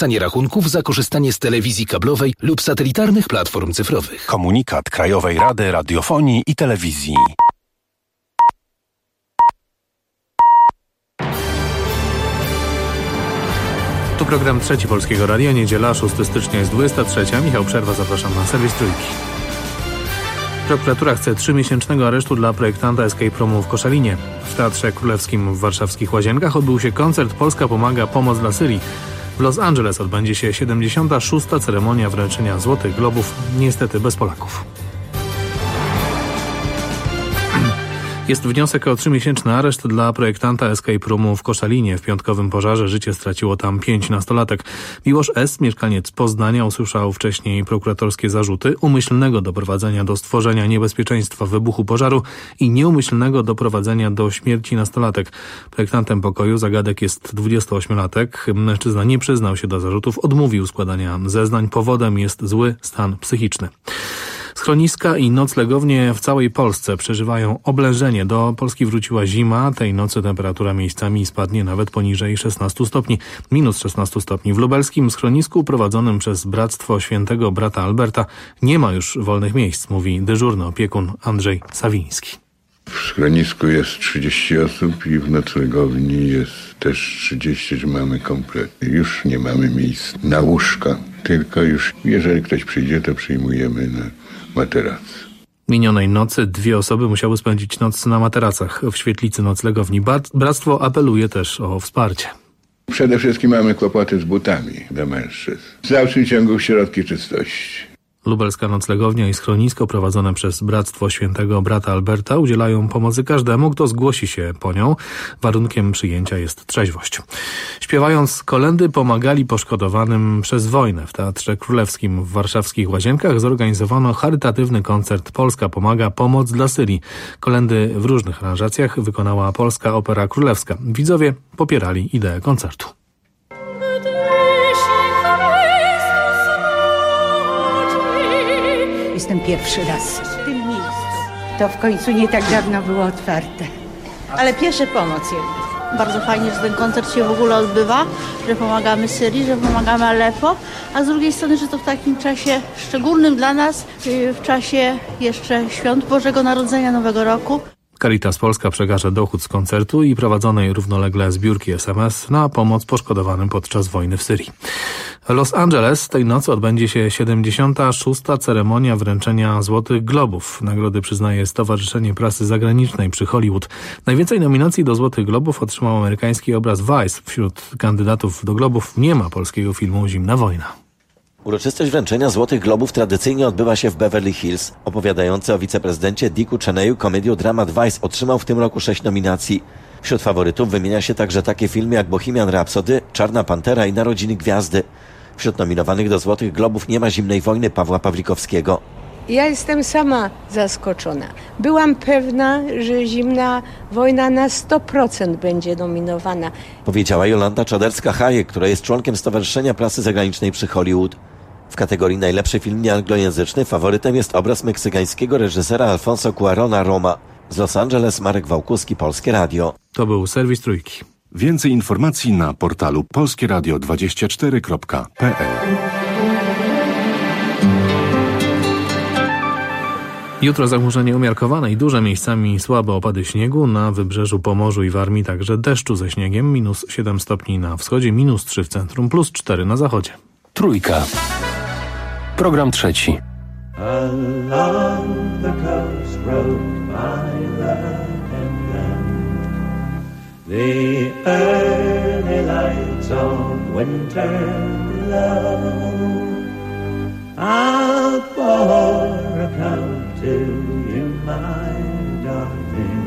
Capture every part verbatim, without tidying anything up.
Tanie rachunków za korzystanie z telewizji kablowej lub satelitarnych platform cyfrowych. Komunikat Krajowej Rady Radiofonii i Telewizji. Tu program Trzeci Polskiego Radia, niedziela, szóstego stycznia jest dwudziesta trzecia. Michał Przerwa, zapraszam na serwis Trójki. Prokuratura chce trzymiesięcznego aresztu dla projektanta Escape Roomu w Koszalinie. W Teatrze Królewskim w warszawskich Łazienkach odbył się koncert Polska pomaga, pomoc dla Syrii. W Los Angeles odbędzie się siedemdziesiąta szósta ceremonia wręczenia Złotych Globów, niestety bez Polaków. Jest wniosek o trzymiesięczny areszt dla projektanta Escape Roomu w Koszalinie. W piątkowym pożarze życie straciło tam pięć nastolatek. Miłosz S., mieszkaniec Poznania, usłyszał wcześniej prokuratorskie zarzuty umyślnego doprowadzenia do stworzenia niebezpieczeństwa wybuchu pożaru i nieumyślnego doprowadzenia do śmierci nastolatek. Projektantem pokoju zagadek jest dwudziestoośmiolatek. Mężczyzna nie przyznał się do zarzutów, odmówił składania zeznań. Powodem jest zły stan psychiczny. Schroniska i noclegownie w całej Polsce przeżywają oblężenie. Do Polski wróciła zima. Tej nocy temperatura miejscami spadnie nawet poniżej szesnastu stopni. Minus szesnaście stopni. W lubelskim schronisku prowadzonym przez Bractwo Świętego Brata Alberta nie ma już wolnych miejsc, mówi dyżurny opiekun Andrzej Sawiński. W schronisku jest trzydzieści osób i w noclegowni jest też trzydzieści, że mamy kompletnie. Już nie mamy miejsc na łóżka, tylko już jeżeli ktoś przyjdzie, to przyjmujemy na materac. Minionej nocy dwie osoby musiały spędzić noc na materacach w świetlicy noclegowni. Bractwo apeluje też o wsparcie. Przede wszystkim mamy kłopoty z butami dla mężczyzn. W dalszym ciągu środki czystości. Lubelska noclegownia i schronisko prowadzone przez Bractwo Świętego Brata Alberta udzielają pomocy każdemu, kto zgłosi się po nią. Warunkiem przyjęcia jest trzeźwość. Śpiewając kolędy pomagali poszkodowanym przez wojnę. W Teatrze Królewskim w warszawskich Łazienkach zorganizowano charytatywny koncert Polska pomaga, pomoc dla Syrii. Kolędy w różnych aranżacjach wykonała Polska Opera Królewska. Widzowie popierali ideę koncertu. Jestem pierwszy raz w tym miejscu. To w końcu nie tak dawno było otwarte. Ale pierwsza pomoc jest. Bardzo fajnie, że ten koncert się w ogóle odbywa, że pomagamy Syrii, że pomagamy Aleppo, a z drugiej strony, że to w takim czasie szczególnym dla nas, w czasie jeszcze świąt Bożego Narodzenia, Nowego Roku. Caritas Polska przekaże dochód z koncertu i prowadzonej równolegle zbiórki S M S na pomoc poszkodowanym podczas wojny w Syrii. W Los Angeles tej nocy odbędzie się siedemdziesiąta szósta ceremonia wręczenia Złotych Globów. Nagrody przyznaje Stowarzyszenie Prasy Zagranicznej przy Hollywood. Najwięcej nominacji do Złotych Globów otrzymał amerykański obraz Vice. Wśród kandydatów do Globów nie ma polskiego filmu Zimna wojna. Uroczystość wręczenia Złotych Globów tradycyjnie odbywa się w Beverly Hills. Opowiadający o wiceprezydencie Dicku Cheneyu komediodramat Vice otrzymał w tym roku sześć nominacji. Wśród faworytów wymienia się także takie filmy jak Bohemian Rhapsody, Czarna Pantera i Narodziny Gwiazdy. Wśród nominowanych do Złotych Globów nie ma Zimnej wojny Pawła Pawlikowskiego. Ja jestem sama zaskoczona. Byłam pewna, że Zimna wojna na sto procent będzie nominowana. Powiedziała Jolanta Czaderska-Hajek, która jest członkiem Stowarzyszenia Prasy Zagranicznej przy Hollywood. W kategorii najlepszy film nieanglojęzyczny faworytem jest obraz meksykańskiego reżysera Alfonso Cuarona Roma. Z Los Angeles Marek Wałkuski, Polskie Radio. To był serwis Trójki. Więcej informacji na portalu polskieradio dwadzieścia cztery kropka p l. Jutro zachmurzenie umiarkowane i duże, miejscami słabe opady śniegu. Na wybrzeżu Pomorzu i Warmii także deszczu ze śniegiem. Minus siedem stopni na wschodzie, minus trzy w centrum, plus cztery na zachodzie. Trójka. Program trzeci. Along the coast road my love and then the early lights of winter love I'll pour a cup to you, my darling,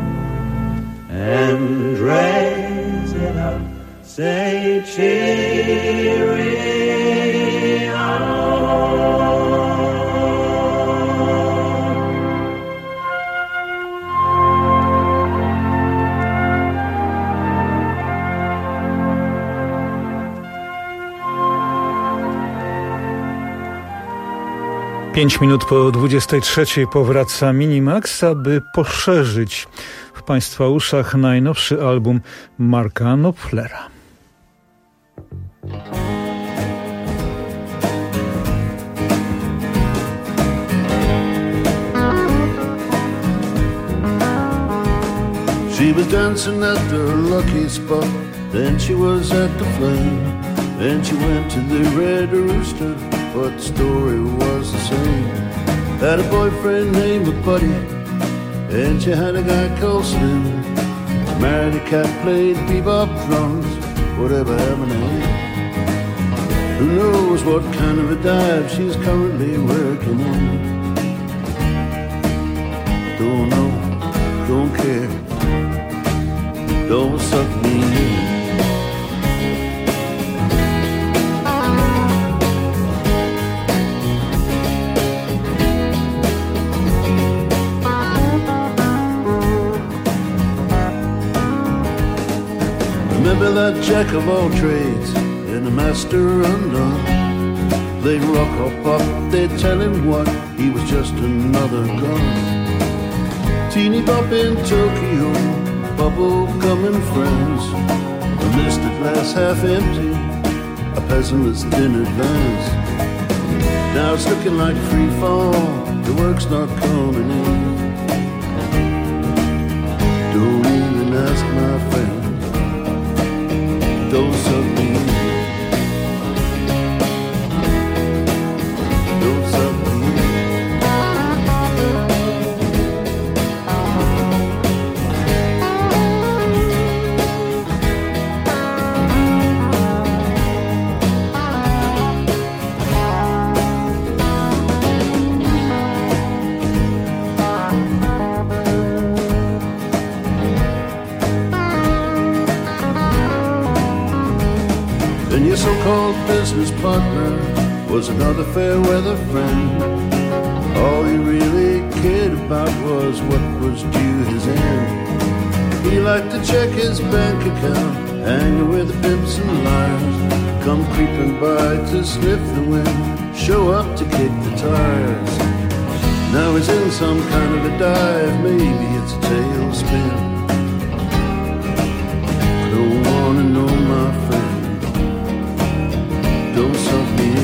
and raise it up, say cheery on. Pięć minut po dwudziestej trzeciej powraca Minimax, aby poszerzyć w Państwa uszach najnowszy album Marka Knopflera. dancing at the lucky spot. Then she was at the Flame. Then she went to the Red Rooster, but the story was the same. Had a boyfriend named Buddy, and she had a guy called Slim. Married a cat, played bebop drums, whatever happened to him. Who knows what kind of a dive she's currently working in. Don't know, don't care, don't suck me in. Remember that jack of all trades and the master undone. They'd rock or pop, they'd tell him what, he was just another gun. Teeny bop in Tokyo, bubble gum and friends. A misted glass half empty, a pessimist in advance. Now it's looking like free fall, the work's not coming in. Don't even ask my friend. Those of me, those of me. And your so-called business partner was another fair weather friend. All he really cared about was what was due his end. He liked to check his bank account, hanging with the pimps and liars. Come creeping by to sniff the wind, show up to kick the tires. Now he's in some kind of a dive, maybe it's a tailspin. Don't wanna know my friend. Don't suck me in.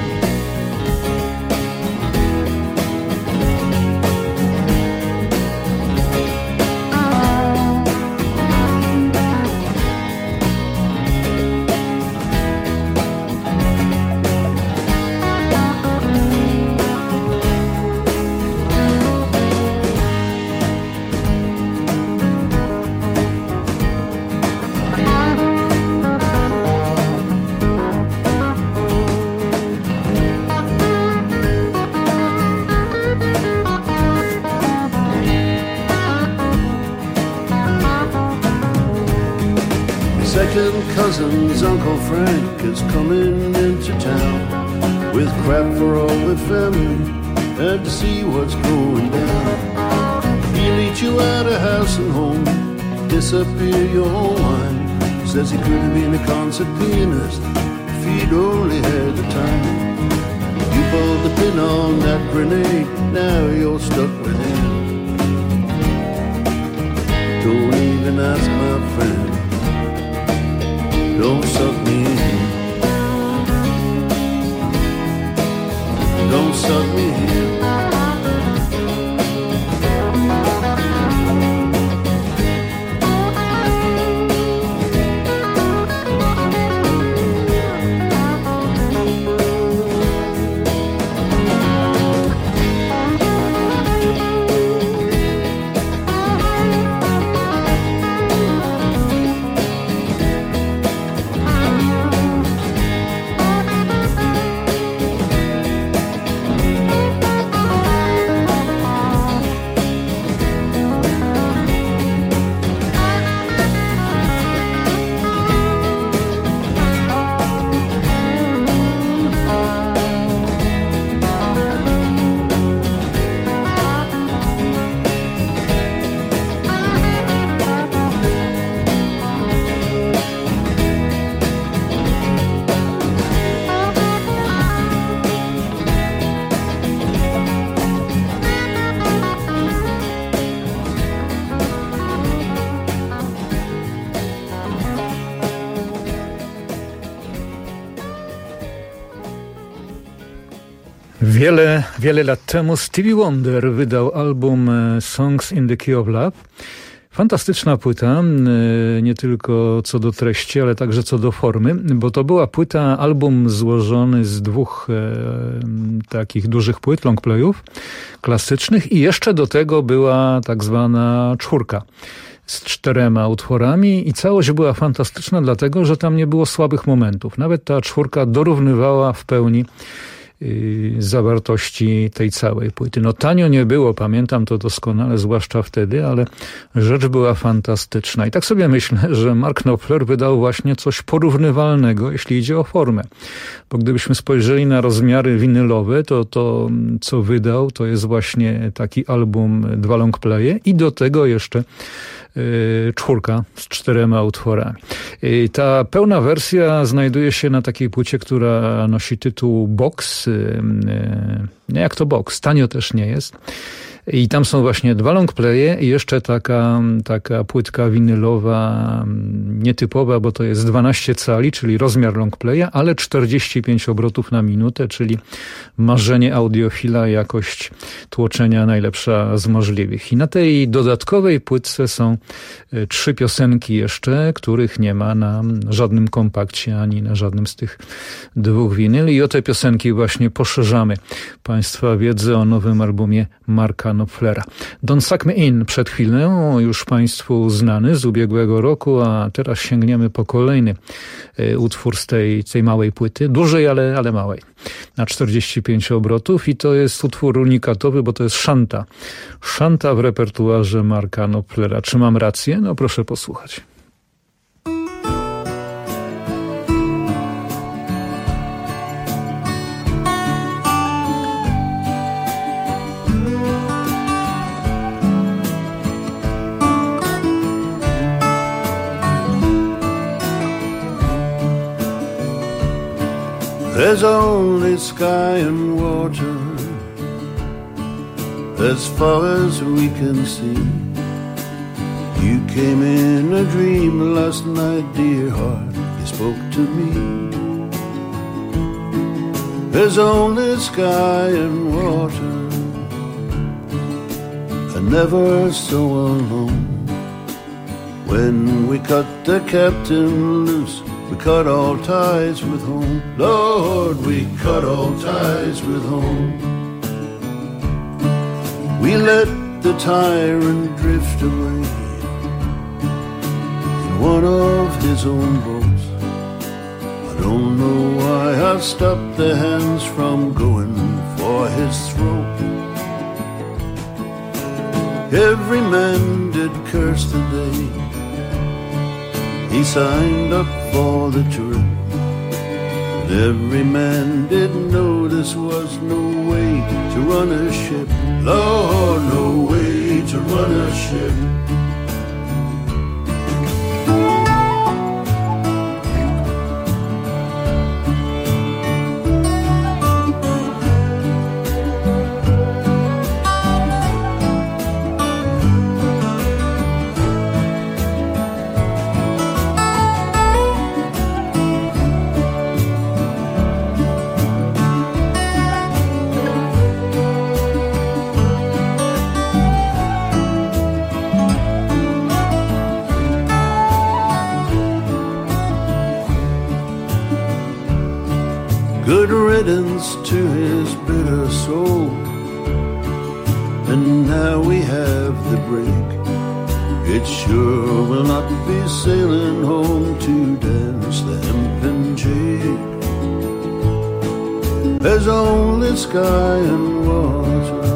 Second cousin's Uncle Frank is coming into town with crap for all the family and to see what's going down. He'll eat you out of house and home, disappear your whole mind. Says he could have been a concert pianist if he'd only had the time. You pulled the pin on that grenade, now you're stuck with him. Don't even ask my friend. Don't suck me in. Don't suck me in. Wiele, wiele lat temu Stevie Wonder wydał album Songs in the Key of Love, w Fantastyczna płyta, nie tylko co do treści, ale także co do formy, bo to była płyta, album złożony z dwóch e, takich dużych płyt, longplayów klasycznych i jeszcze do tego była tak zwana czwórka z czterema utworami i całość była fantastyczna, dlatego że tam nie było słabych momentów. Nawet ta czwórka dorównywała w pełni zawartości tej całej płyty. No tanio nie było, pamiętam to doskonale, zwłaszcza wtedy, ale rzecz była fantastyczna. I tak sobie myślę, że Mark Knopfler wydał właśnie coś porównywalnego, jeśli idzie o formę. Bo gdybyśmy spojrzeli na rozmiary winylowe, to to, co wydał, to jest właśnie taki album, dwa longplaye i do tego jeszcze czwórka z czterema utworami. I ta pełna wersja znajduje się na takiej płycie, która nosi tytuł Box. Nie jak to Box, tanio też nie jest. I tam są właśnie dwa longplaye i jeszcze taka, taka płytka winylowa nietypowa, bo to jest dwanaście cali, czyli rozmiar longplaya, ale czterdzieści pięć obrotów na minutę, czyli marzenie audiofila, jakość tłoczenia najlepsza z możliwych. I na tej dodatkowej płytce są trzy piosenki jeszcze, których nie ma na żadnym kompakcie, ani na żadnym z tych dwóch winyli. I o te piosenki właśnie poszerzamy Państwa wiedzę o nowym albumie Marka Knopflera. Don't Suck Me In przed chwilą, już Państwu znany z ubiegłego roku, a teraz sięgniemy po kolejny utwór z tej, tej małej płyty, dużej, ale, ale małej, na czterdzieści pięć obrotów i to jest utwór unikatowy, bo to jest szanta. Szanta w repertuarze Marka Knopflera. Czy mam rację? No proszę posłuchać. There's only sky and water as far as we can see. You came in a dream last night, dear heart, you spoke to me. There's only sky and water, and never so alone. When we cut the captain loose, we cut all ties with home. Lord, we cut all ties with home. We let the tyrant drift away in one of his own boats. I don't know why I stopped the hands from going for his throat. Every man did curse the day he signed up for the trip. And every man did know this was no way to run a ship. Lord, no way to run a ship. Good riddance to his bitter soul. And now we have the break. It sure will not be sailing home to dance the hempen jig. There's only sky and water.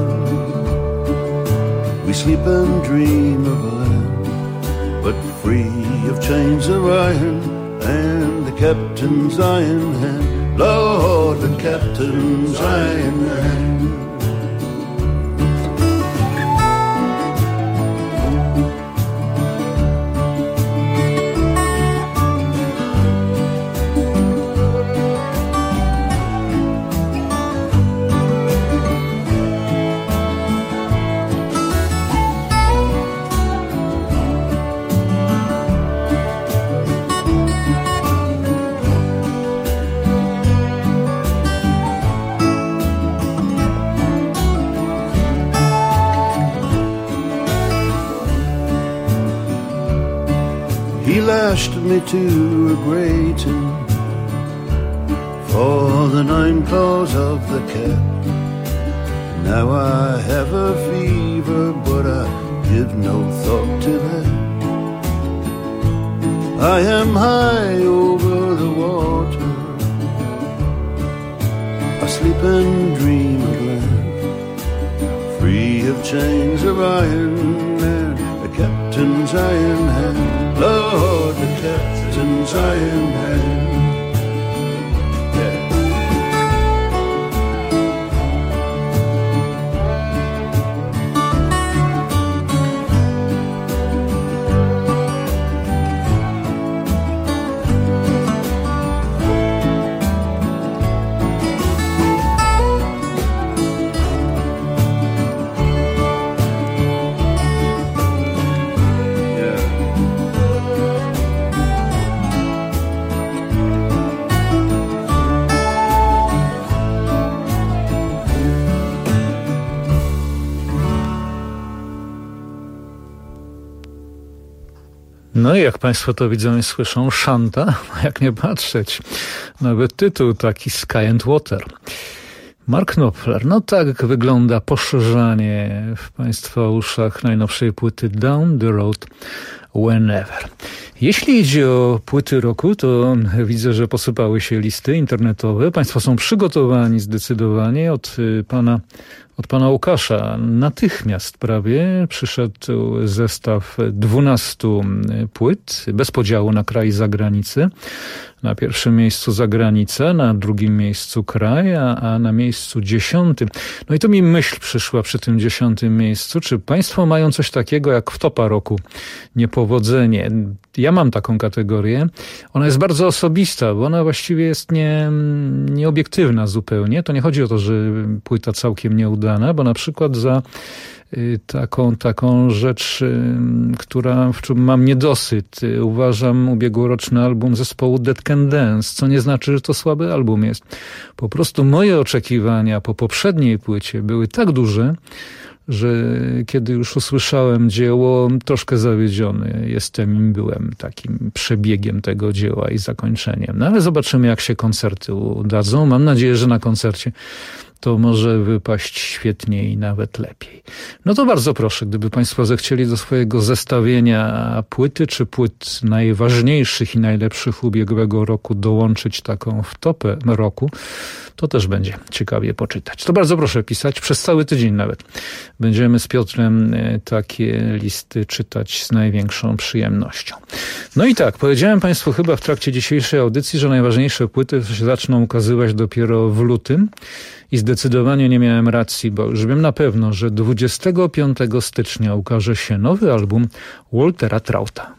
We sleep and dream of land, but free of chains of iron and the captain's iron hand. Lord, the captain's iron hand. lashed me to a grating for the nine claws of the cat. Now I have a fever, but I give no thought to that. I am high over the water, I sleep and dream of land, free of chains of iron and the captain's iron hand. Lord, the captain's iron hand. No i jak Państwo to widzą i słyszą, szanta, jak nie patrzeć. Nawet tytuł taki Sky and Water. Mark Knopfler, no tak wygląda poszerzanie w Państwa uszach najnowszej płyty Down the Road Whenever. Jeśli idzie o płyty roku, to widzę, że posypały się listy internetowe. Państwo są przygotowani zdecydowanie od pana, od pana Łukasza. Natychmiast prawie przyszedł zestaw dwunastu płyt, bez podziału na kraj i zagranicę. Na pierwszym miejscu zagranica, na drugim miejscu kraj, a, a na miejscu dziesiątym. No i to mi myśl przyszła przy tym dziesiątym miejscu. Czy państwo mają coś takiego jak wtopa roku? Niepowodzenie. Ja mam taką kategorię. Ona jest bardzo osobista, bo ona właściwie jest nie, nieobiektywna zupełnie. To nie chodzi o to, że płyta całkiem nieudana, bo na przykład za taką, taką rzecz, która, w czym mam niedosyt. Uważam ubiegłoroczny album zespołu Dead Can Dance, co nie znaczy, że to słaby album jest. Po prostu moje oczekiwania po poprzedniej płycie były tak duże, że kiedy już usłyszałem dzieło, troszkę zawiedziony jestem i byłem takim przebiegiem tego dzieła i zakończeniem. No ale zobaczymy, jak się koncerty udadzą. Mam nadzieję, że na koncercie to może wypaść świetniej i nawet lepiej. No to bardzo proszę, gdyby Państwo zechcieli do swojego zestawienia płyty czy płyt najważniejszych i najlepszych ubiegłego roku dołączyć taką wtopę roku, to też będzie ciekawie poczytać. To bardzo proszę pisać, przez cały tydzień nawet. Będziemy z Piotrem takie listy czytać z największą przyjemnością. No i tak, powiedziałem Państwu chyba w trakcie dzisiejszej audycji, że najważniejsze płyty się zaczną ukazywać dopiero w lutym. I zdecydowanie nie miałem racji, bo już wiem na pewno, że dwudziestego piątego stycznia ukaże się nowy album Waltera Trouta.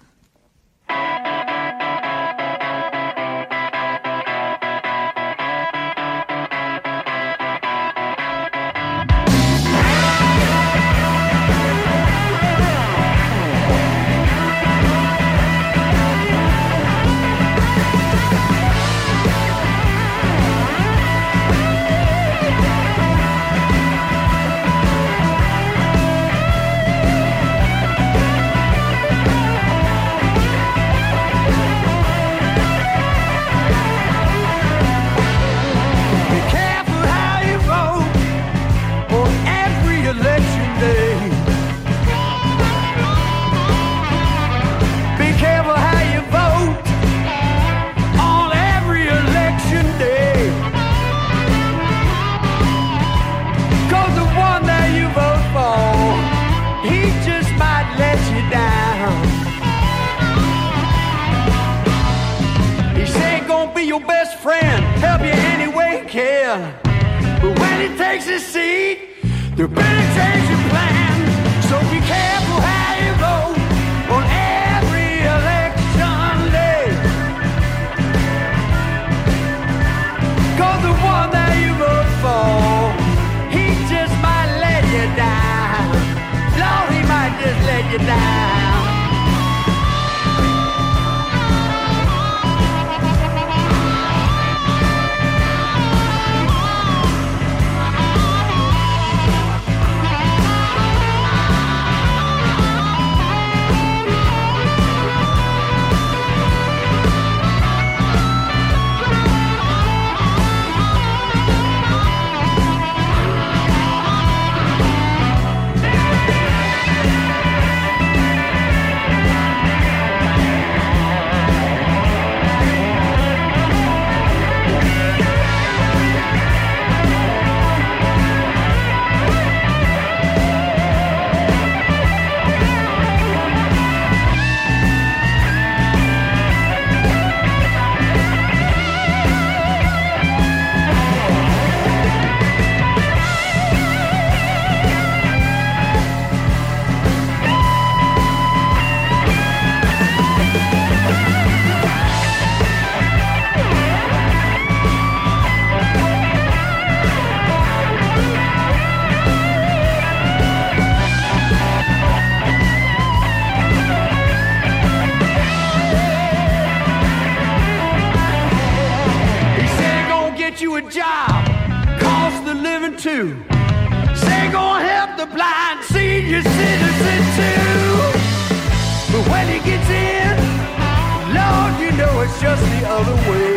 get you a job, cost the living too. Say gonna help the blind, senior citizen too. But when he gets in, Lord, you know it's just the other way.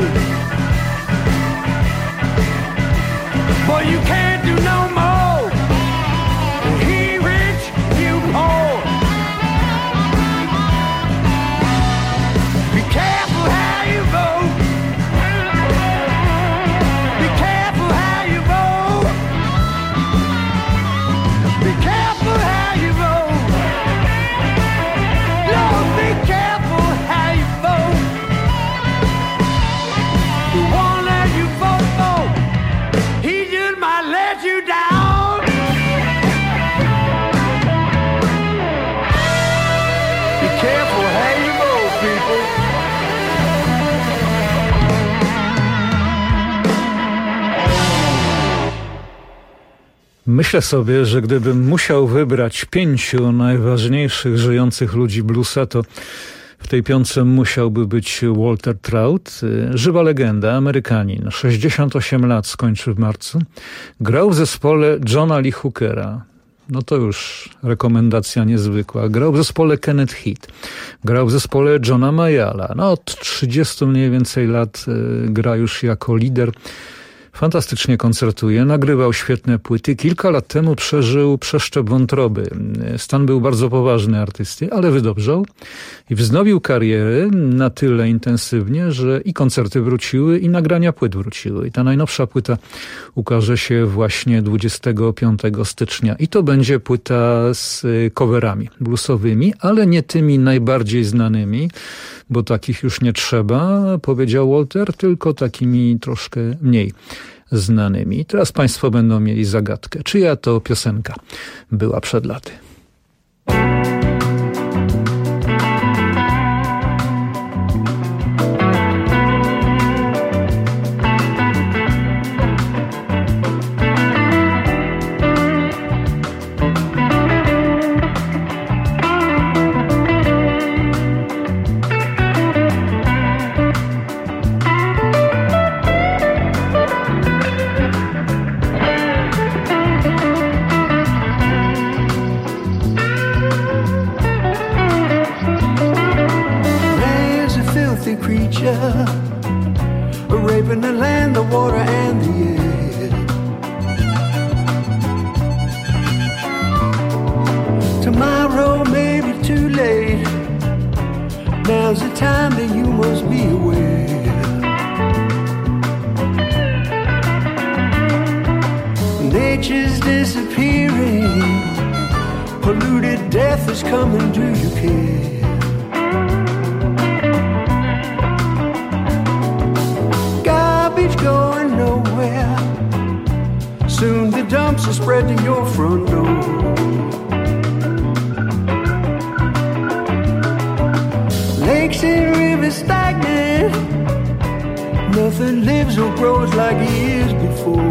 Boy, you can't do no more. He rich, you poor. Be careful how you vote. Be careful how you vote. Be careful how you vote. Lord, be careful how you vote. The one that you vote for, he just might let you down. Be careful how you vote, people. Myślę sobie, że gdybym musiał wybrać pięciu najważniejszych żyjących ludzi bluesa, to w tej piątce musiałby być Walter Trout, żywa legenda, Amerykanin. sześćdziesiąt osiem lat skończył w marcu. Grał w zespole Johna Lee Hookera. No to już rekomendacja niezwykła. Grał w zespole Kenneth Heat. Grał w zespole Johna Mayalla. No od trzydziestu mniej więcej lat y, gra już jako lider. Fantastycznie koncertuje, nagrywał świetne płyty. Kilka lat temu przeżył przeszczep wątroby. Stan był bardzo poważny artysty, ale wydobrzał i wznowił karierę na tyle intensywnie, że i koncerty wróciły, i nagrania płyt wróciły. I ta najnowsza płyta ukaże się właśnie dwudziestego piątego stycznia. I to będzie płyta z coverami bluesowymi, ale nie tymi najbardziej znanymi, bo takich już nie trzeba, powiedział Walter, tylko takimi troszkę mniej znanymi. Teraz państwo będą mieli zagadkę. Czyja to piosenka była przed laty? Raping the land, the water, and the air. Tomorrow may be too late. Now's the time that you must be aware. Nature's disappearing. Polluted death is coming, do you care? Going nowhere. Soon the dumps will spread to your front door. Lakes and rivers stagnant. Nothing lives or grows like years before.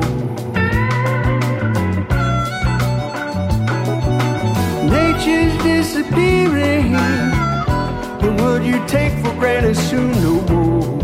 Nature's disappearing. The world you take for granted soon no more.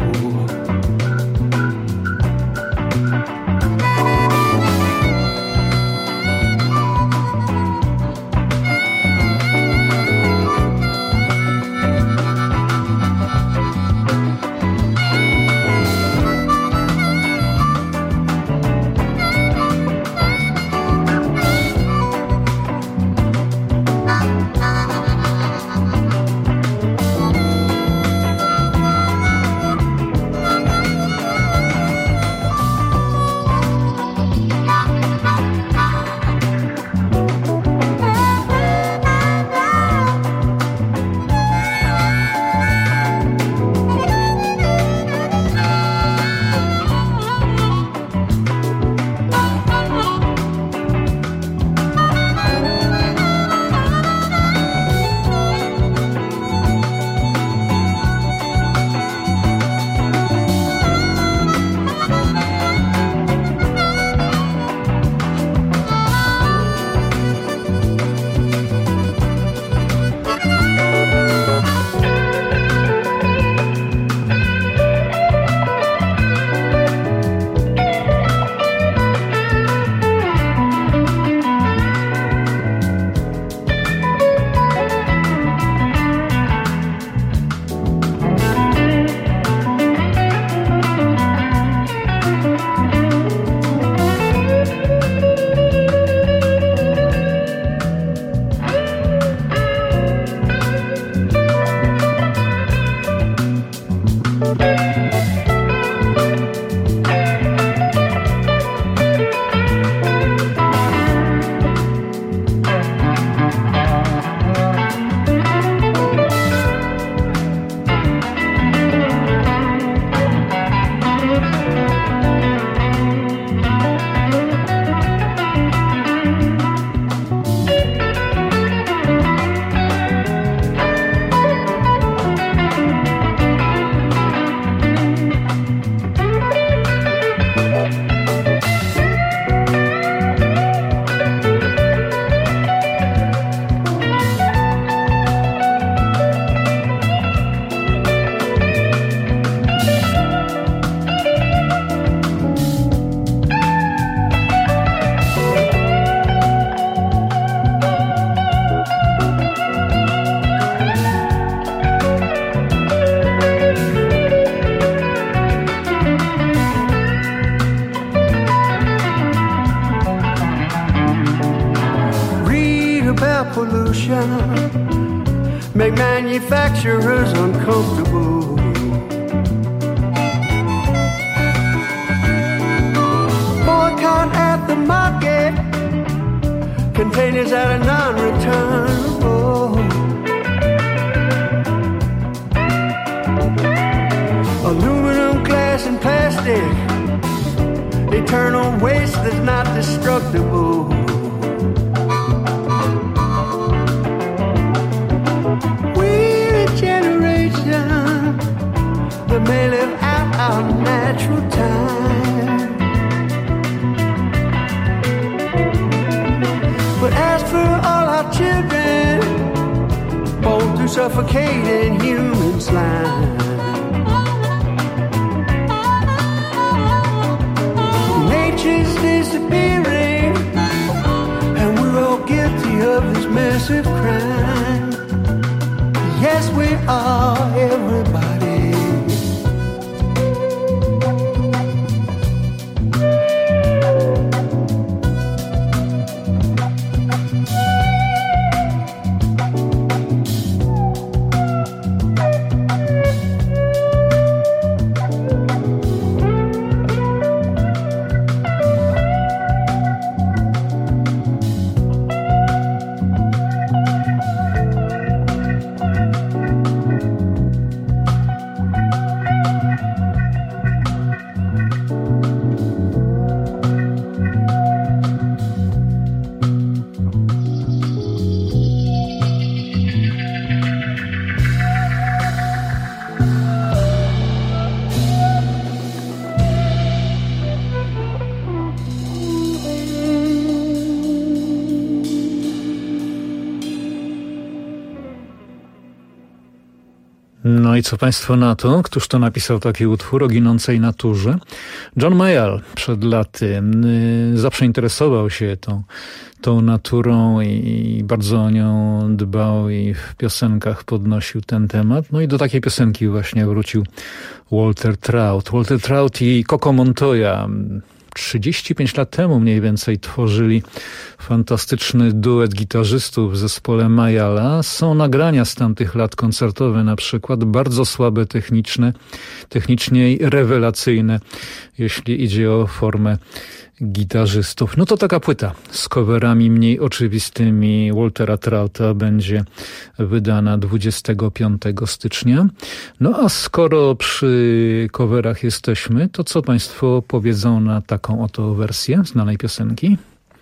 air pollution, make manufacturers uncomfortable. Boycott at the market, containers at a non-returnable. Aluminum, glass, and plastic, eternal waste that's not destructible. We're a generation that may live out our natural time, but as for all our children, born through suffocating human slime, nature's disappearing, and we're all guilty of this massive crime. Yes, we are, everybody. No i co państwo na to? Któż to napisał taki utwór o ginącej naturze? John Mayall przed laty zawsze interesował się tą, tą naturą i bardzo o nią dbał i w piosenkach podnosił ten temat. No i do takiej piosenki właśnie wrócił Walter Trout. Walter Trout i Coco Montoya trzydzieści pięć lat temu mniej więcej tworzyli fantastyczny duet gitarzystów w zespole Mayalla. Są nagrania z tamtych lat koncertowe na przykład, bardzo słabe techniczne, technicznie rewelacyjne, jeśli idzie o formę gitarzystów. No to taka płyta z coverami mniej oczywistymi Waltera Trouta będzie wydana dwudziestego piątego stycznia. No a skoro przy coverach jesteśmy, to co państwo powiedzą na taką oto wersję znanej piosenki?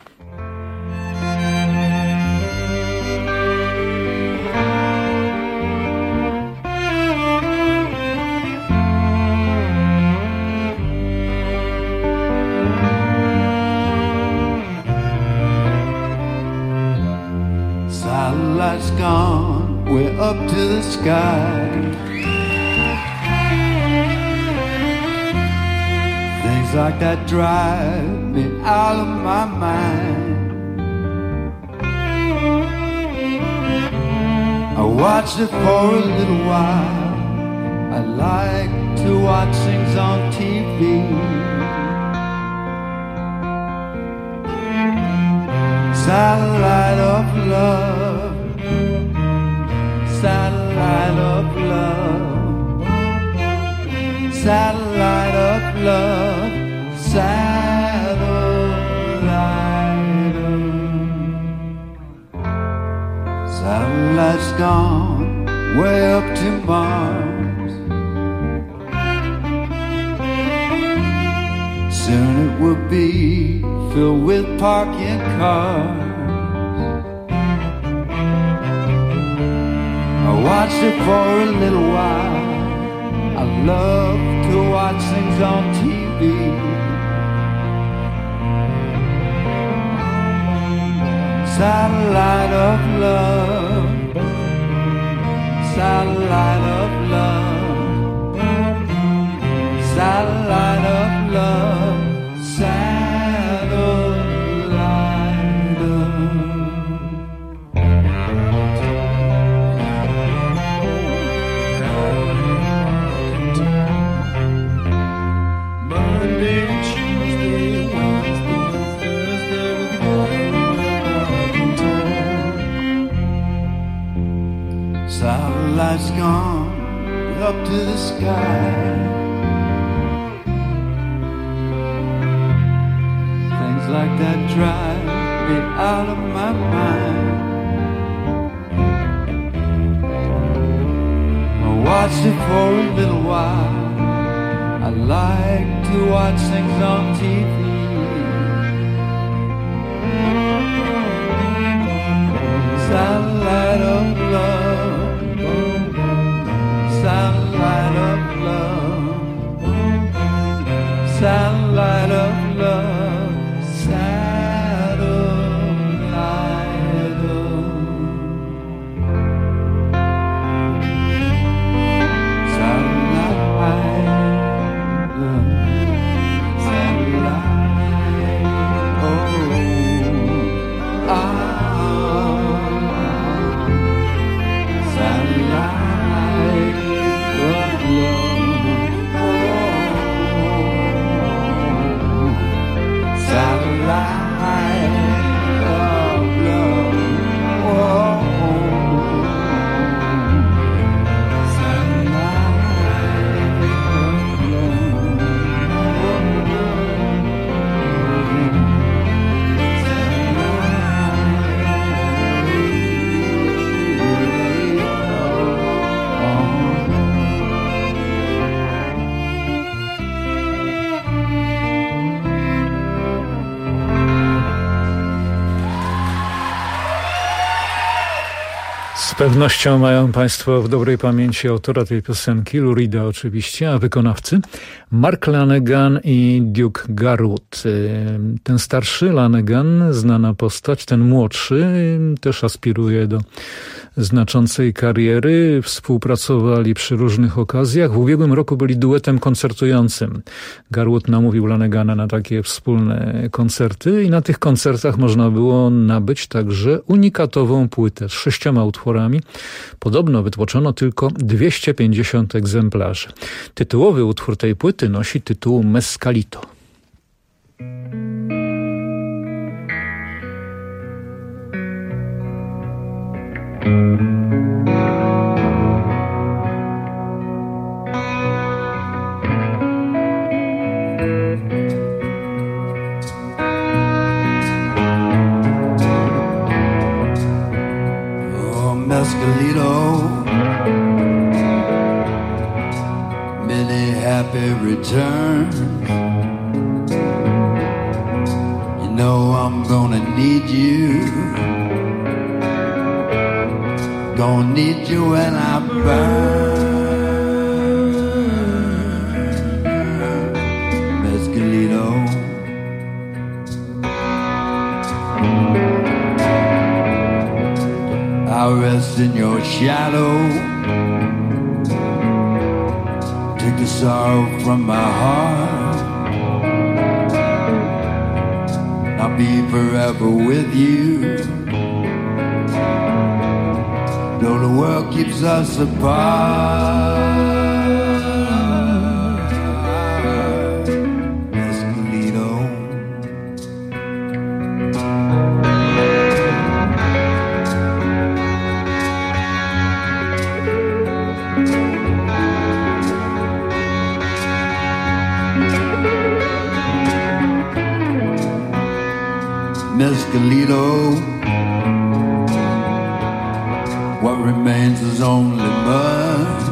Satellite's gone, we're up to the sky. Things like that drive me out of my mind. I watched it for a little while. I like to watch things on T V. Satellite of love, satellite of love, satellite of love, satellite of. Satellite's gone way up to Mars. Soon it will be filled with parking cars. I watched it for a little while. I love to watch things on T V. Satellite of love, satellite of love, satellite of love, satellite of. Monday, Tuesday, Wednesday, Thursday, we're going on tour. sky. Things like that drive me out of my mind. I watched it for a little while. I like to watch things on T V. Satellite of love, satellite of love, satellite of love, satellite of satellite love, satellite, oh, ah. Z pewnością mają Państwo w dobrej pamięci autora tej piosenki, Lou Reeda oczywiście, a wykonawcy Mark Lanegan i Duke Garwood. Ten starszy, Lanegan, znana postać, ten młodszy też aspiruje do znaczącej kariery. Współpracowali przy różnych okazjach. W ubiegłym roku byli duetem koncertującym. Garwood namówił Lanegana na takie wspólne koncerty i na tych koncertach można było nabyć także unikatową płytę z sześcioma utworami. Podobno wytłoczono tylko dwieście pięćdziesiąt egzemplarzy. Tytułowy utwór tej płyty nosi tytuł Mescalito. Oh, Mescalito, many happy returns. You know I'm gonna need you. Gonna need you when I burn, Mescalito. I'll rest in your shadow, take the sorrow from my heart. I'll be forever with you. Though the world keeps us apart, Mescalito. Mescalito, what remains is only mud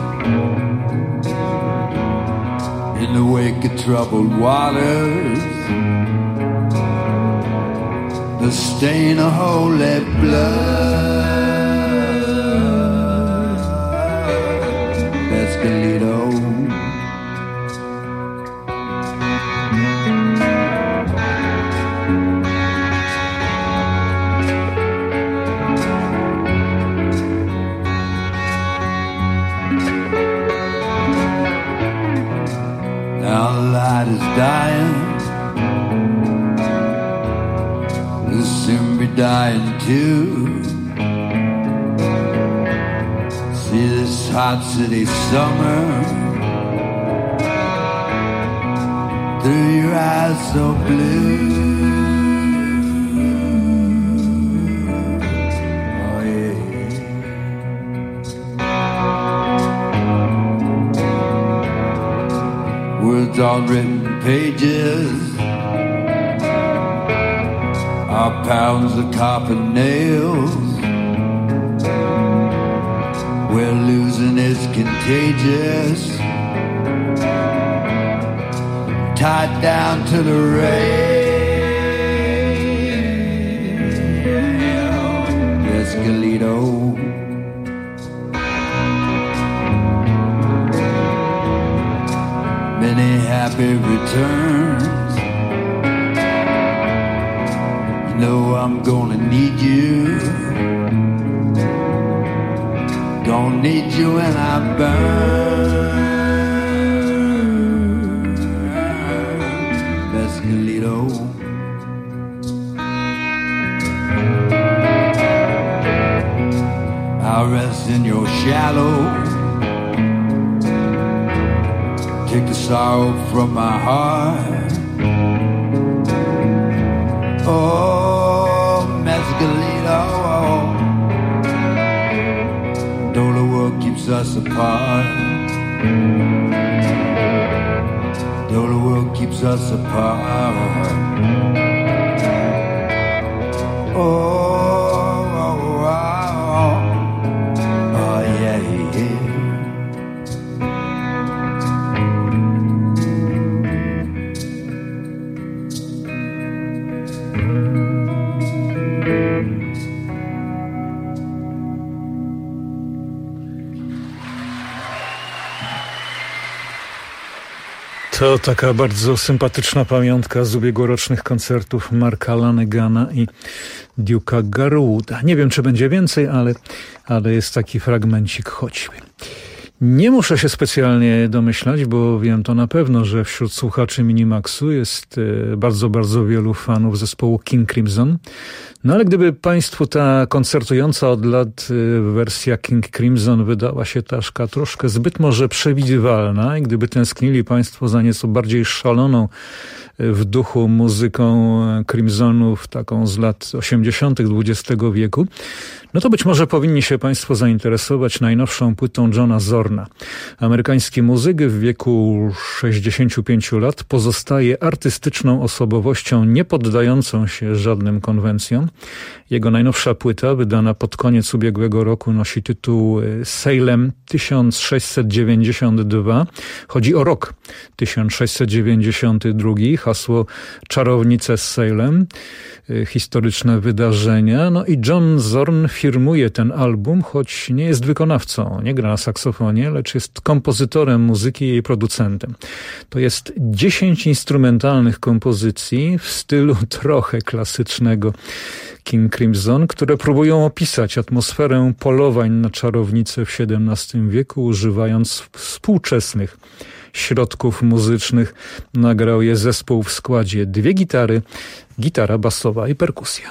in the wake of troubled waters, the stain of holy blood, Mescalito. Now the light is dying, we'll soon be dying too. See this hot city summer through your eyes so blue. Oh yeah. on written pages are pounds of copper nails, where losing is contagious, tied down to the rail. Escalito, many happy returns. You know I'm gonna need you, gonna need you when I burn. Mescalito, I'll rest in your shadow, take the sorrow from my heart. Oh, Mescalito, though the world keeps us apart, though the world keeps us apart. Oh, oh, oh, oh, oh yeah, yeah. To taka bardzo sympatyczna pamiątka z ubiegłorocznych koncertów Marka Lanegana i Duke'a Garwooda. Nie wiem, czy będzie więcej, ale, ale jest taki fragmencik choćby. Nie muszę się specjalnie domyślać, bo wiem to na pewno, że wśród słuchaczy Minimaxu jest bardzo, bardzo wielu fanów zespołu King Crimson. No ale gdyby Państwu ta koncertująca od lat wersja King Crimson wydała się taka troszkę zbyt może przewidywalna i gdyby tęsknili Państwo za nieco bardziej szaloną w duchu muzyką Crimsonów, taką z lat osiemdziesiątych dwudziestego wieku, no to być może powinni się Państwo zainteresować najnowszą płytą Johna Zorna. Amerykański muzyk w wieku sześćdziesięciu pięciu lat pozostaje artystyczną osobowością niepoddającą się żadnym konwencjom. Jego najnowsza płyta, wydana pod koniec ubiegłego roku, nosi tytuł Salem tysiąc sześćset dziewięćdziesiąt dwa. Chodzi o rok tysiąc sześćset dziewięćdziesiąty drugi, hasło Czarownice z Salem, historyczne wydarzenia. No i John Zorn firmuje ten album, choć nie jest wykonawcą, nie gra na saksofonie, lecz jest kompozytorem muzyki i jej producentem. To jest dziesięć instrumentalnych kompozycji w stylu trochę klasycznego King Crimson, które próbują opisać atmosferę polowań na czarownice w siedemnastym wieku, używając współczesnych środków muzycznych. Nagrał je zespół w składzie dwie gitary, gitara basowa i perkusja.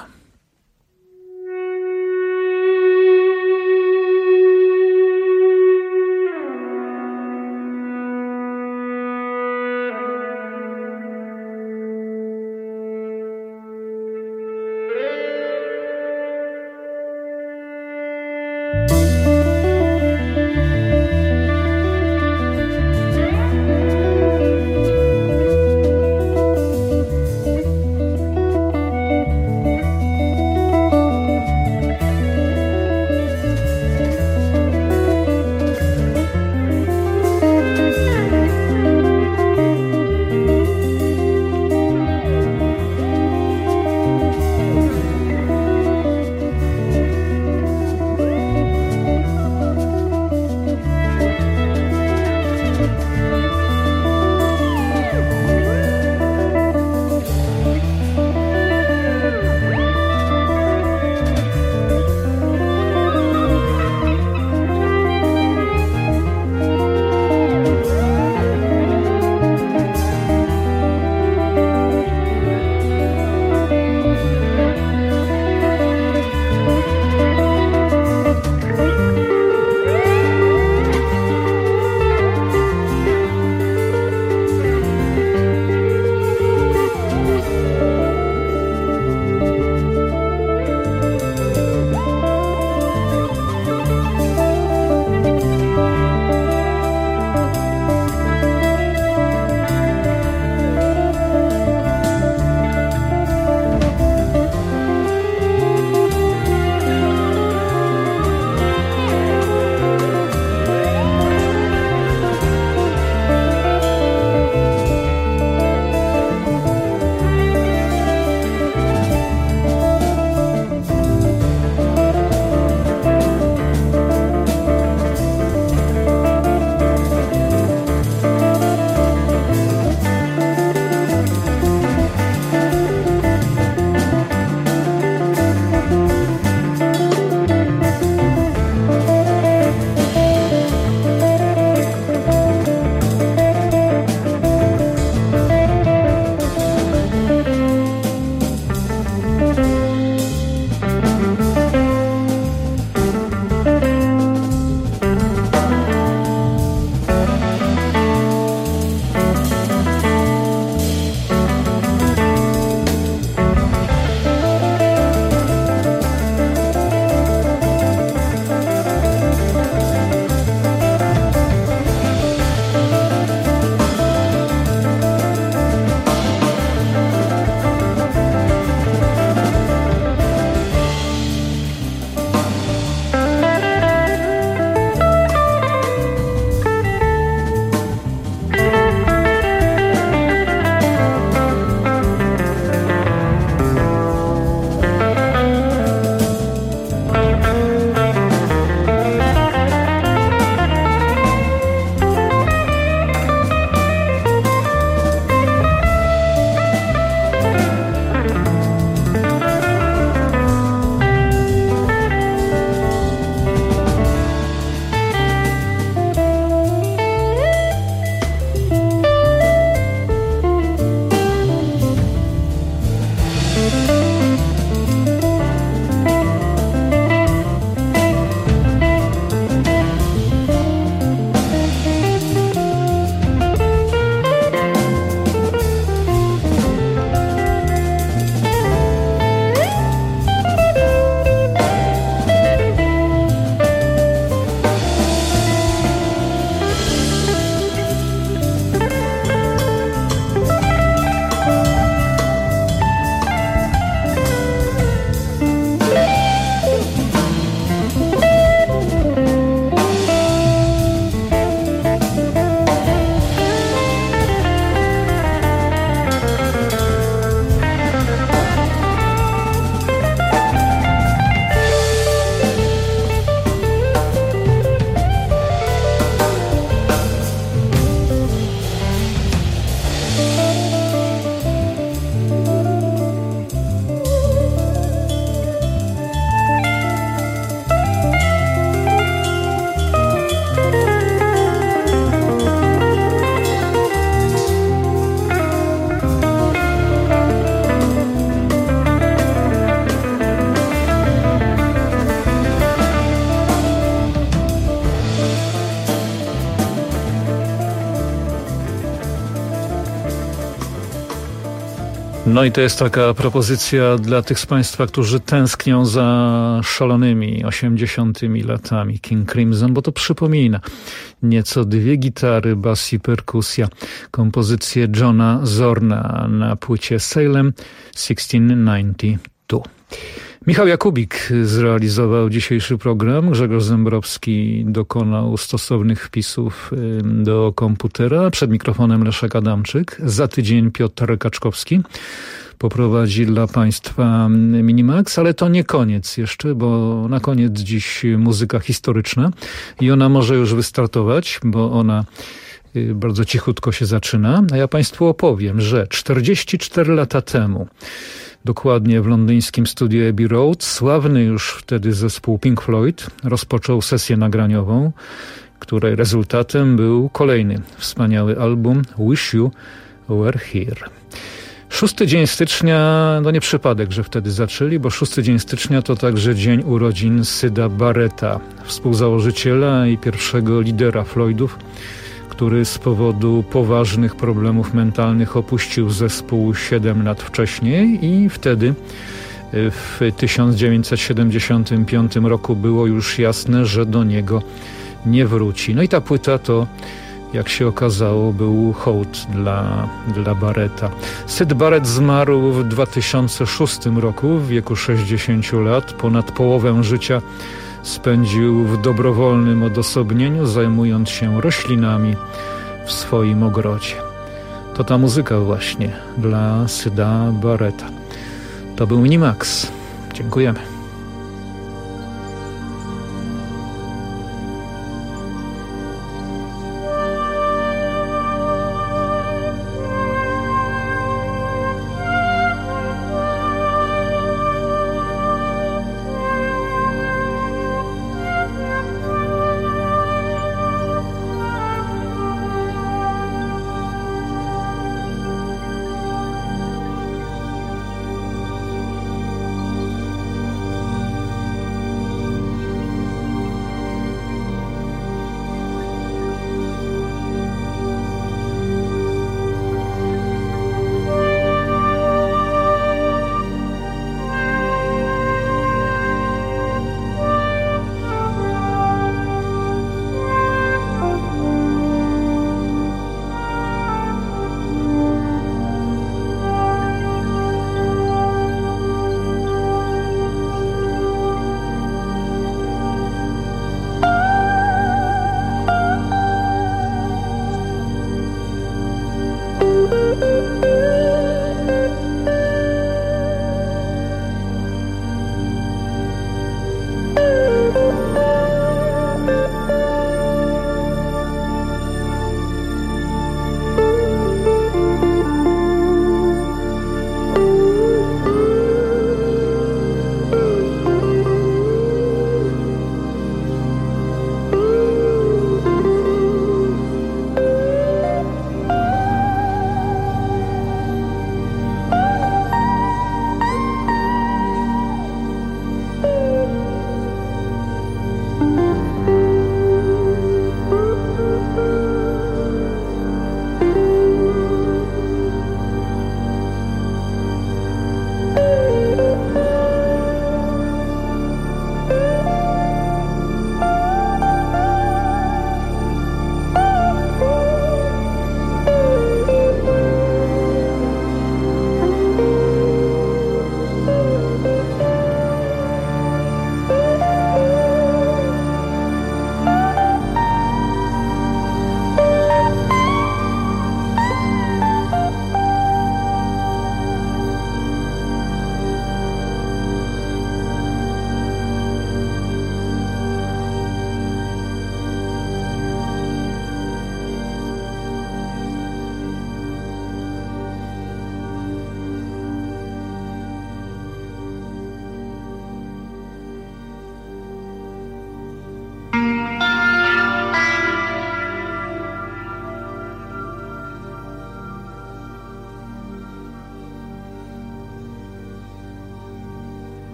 No i to jest taka propozycja dla tych z Państwa, którzy tęsknią za szalonymi osiemdziesiątymi latami King Crimson, bo to przypomina nieco dwie gitary, bas i perkusja. Kompozycję Johna Zorna na płycie Salem tysiąc szesset dziewięćdziesiąt dwa. Michał Jakubik zrealizował dzisiejszy program. Grzegorz Zembrowski dokonał stosownych wpisów do komputera. Przed mikrofonem Leszek Adamczyk. Za tydzień Piotr Kaczkowski poprowadzi dla Państwa Minimax, ale to nie koniec jeszcze, bo na koniec dziś muzyka historyczna i ona może już wystartować, bo ona bardzo cichutko się zaczyna. A ja Państwu opowiem, że czterdzieści cztery lata temu, dokładnie w londyńskim studiu Abbey Road, sławny już wtedy zespół Pink Floyd rozpoczął sesję nagraniową, której rezultatem był kolejny wspaniały album Wish You Were Here. Szósty dzień stycznia, no nie przypadek, że wtedy zaczęli, bo szósty dzień stycznia to także dzień urodzin Syda Barretta, współzałożyciela i pierwszego lidera Floydów, który z powodu poważnych problemów mentalnych opuścił zespół siedem lat wcześniej i wtedy w tysiąc dziewięćset siedemdziesiątym piątym roku było już jasne, że do niego nie wróci. No i ta płyta to, jak się okazało, był hołd dla, dla Barretta. Syd Barrett zmarł w dwa tysiące szóstym roku w wieku sześćdziesięciu lat. Ponad połowę życia spędził w dobrowolnym odosobnieniu, zajmując się roślinami w swoim ogrodzie. To ta muzyka właśnie dla Syda Barretta. To był Minimax. Dziękujemy.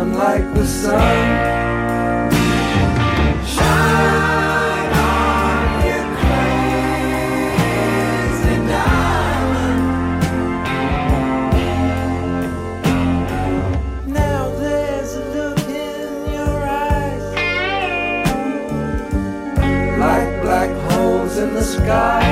on like the sun. Shine on, you crazy diamond. Now there's a look in your eyes, like black holes in the sky.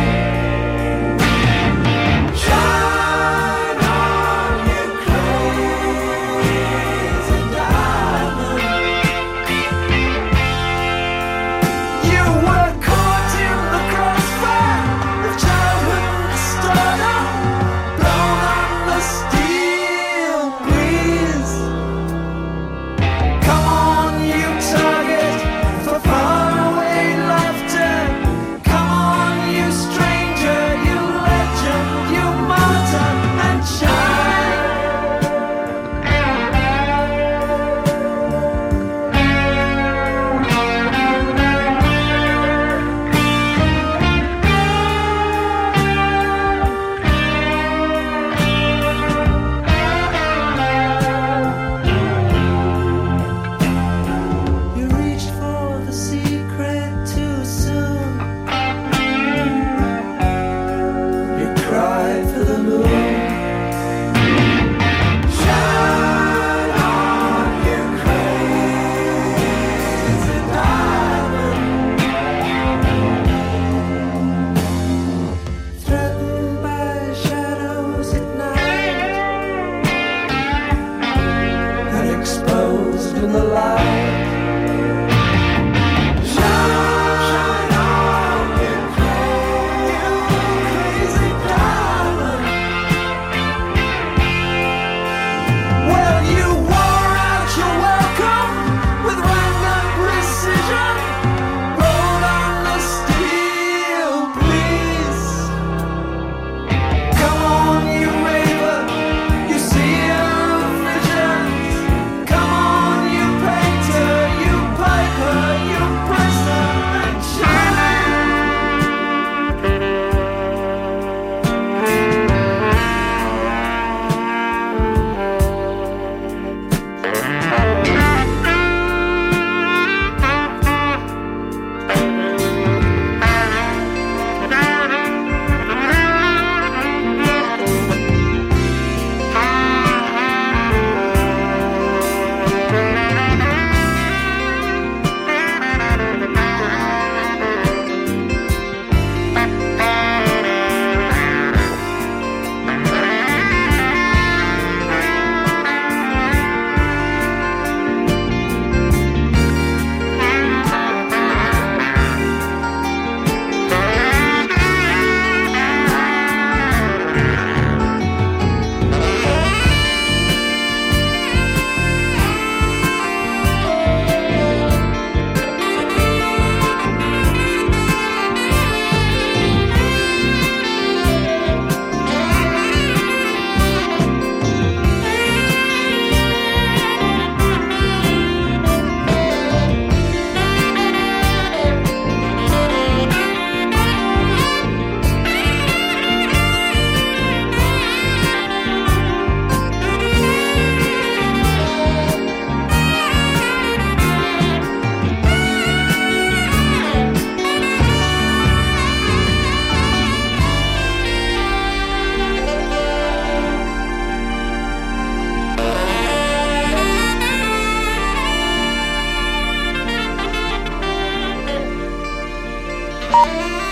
Bye.